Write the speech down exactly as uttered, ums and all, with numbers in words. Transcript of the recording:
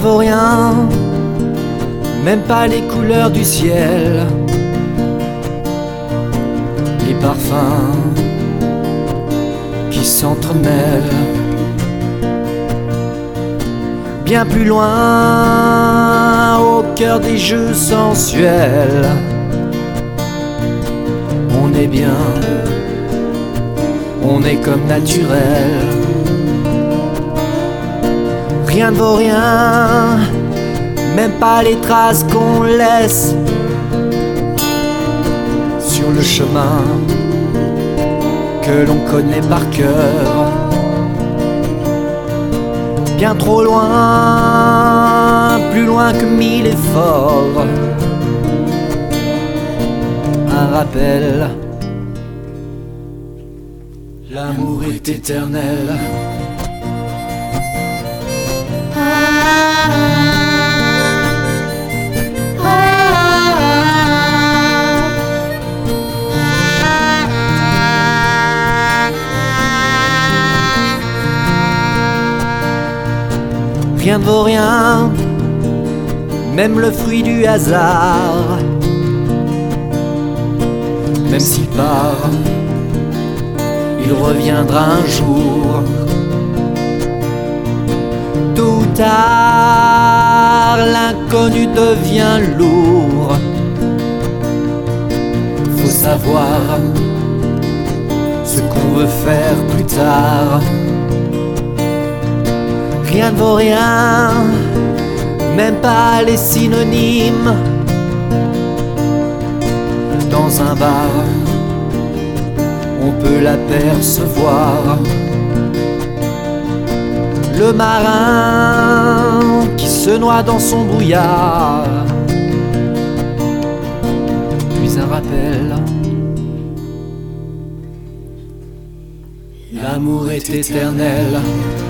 vaut rien, même pas les couleurs du ciel, les parfums qui s'entremêlent. Bien plus loin, au cœur des jeux sensuels, on est bien, on est comme naturel. Rien ne vaut rien, même pas les traces qu'on laisse sur le chemin que l'on connaît par cœur. Bien trop loin, plus loin que mille efforts. Un rappel, l'amour est éternel. Rien ne vaut rien, même le fruit du hasard. Même s'il part, il reviendra un jour. Tôt ou tard, l'inconnu devient lourd. Faut savoir ce qu'on veut faire plus tard. Rien ne vaut rien, même pas les synonymes. Dans un bar, on peut l'apercevoir. Le marin qui se noie dans son brouillard. Puis un rappel, l'amour est éternel.